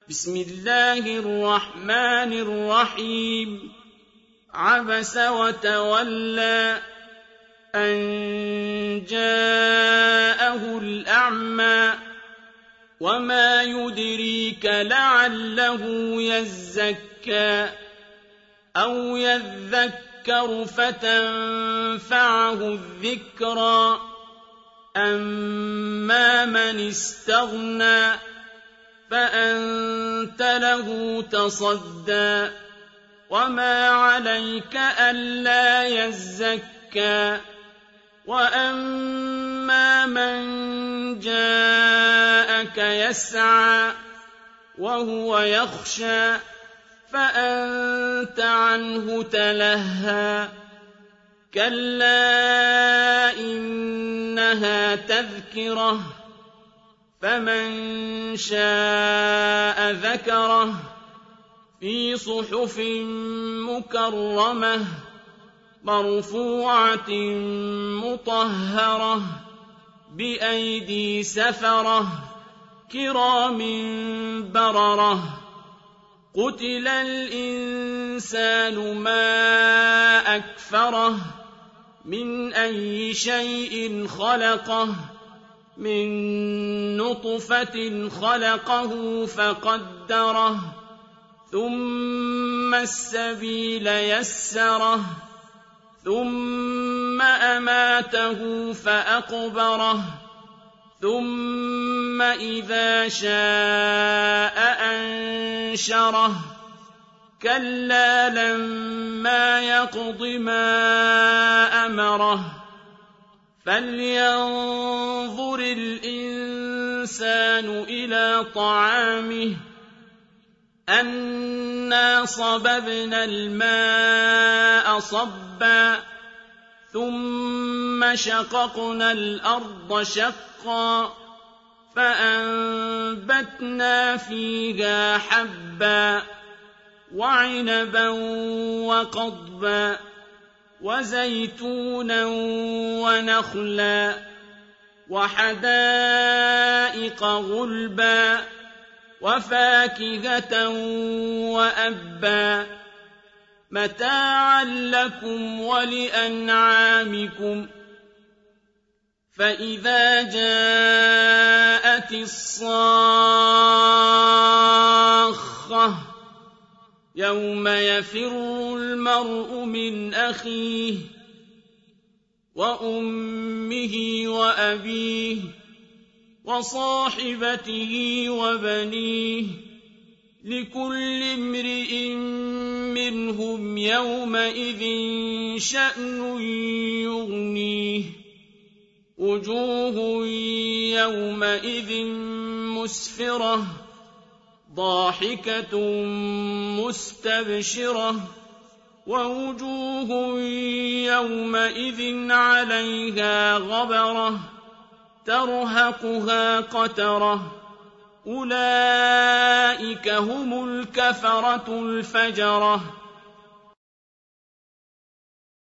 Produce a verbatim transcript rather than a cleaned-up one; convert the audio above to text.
بسم الله الرحمن الرحيم عبس وتولى أن جاءه الأعمى وما يدريك لعله يزكى أو يذكر فتنفعه الذكرى أما من استغنى فأنت له تصدى وما عليك ألا يزكى وأما من جاءك يسعى وهو يخشى فأنت عنه تلهى كلا إنها تذكرة فمن شاء ذكره في صحف مكرمة مرفوعة مطهرة بأيدي سفرة كرام بررة قتل الإنسان ما أكفره من أي شيء خلقه من نطفة خلقه فقدره ثم السبيل يسره ثم أماته فأقبره ثم إذا شاء أنشره كلا لما يقض ما أمره فلينظر الإنسان إلى طعامه أنا صببنا الماء صبا ثم شققنا الأرض شقا فأنبتنا فيها حبا وعنبا وقضبا وزيتونا ونخلا وحدائق غلبا وفاكهة وأبا متاعا لكم ولأنعامكم فإذا جاءت الصاخة يوم يفر المرء من أخيه وأمه وأبيه وصاحبته وبنيه لكل امرئ منهم يومئذ شأن يغنيه وجوه يومئذ مسفرة ضاحكة مستبشرة ووجوه يومئذ عليها غبرة ترهقها قترة أولئك هم الكفرة الفجرة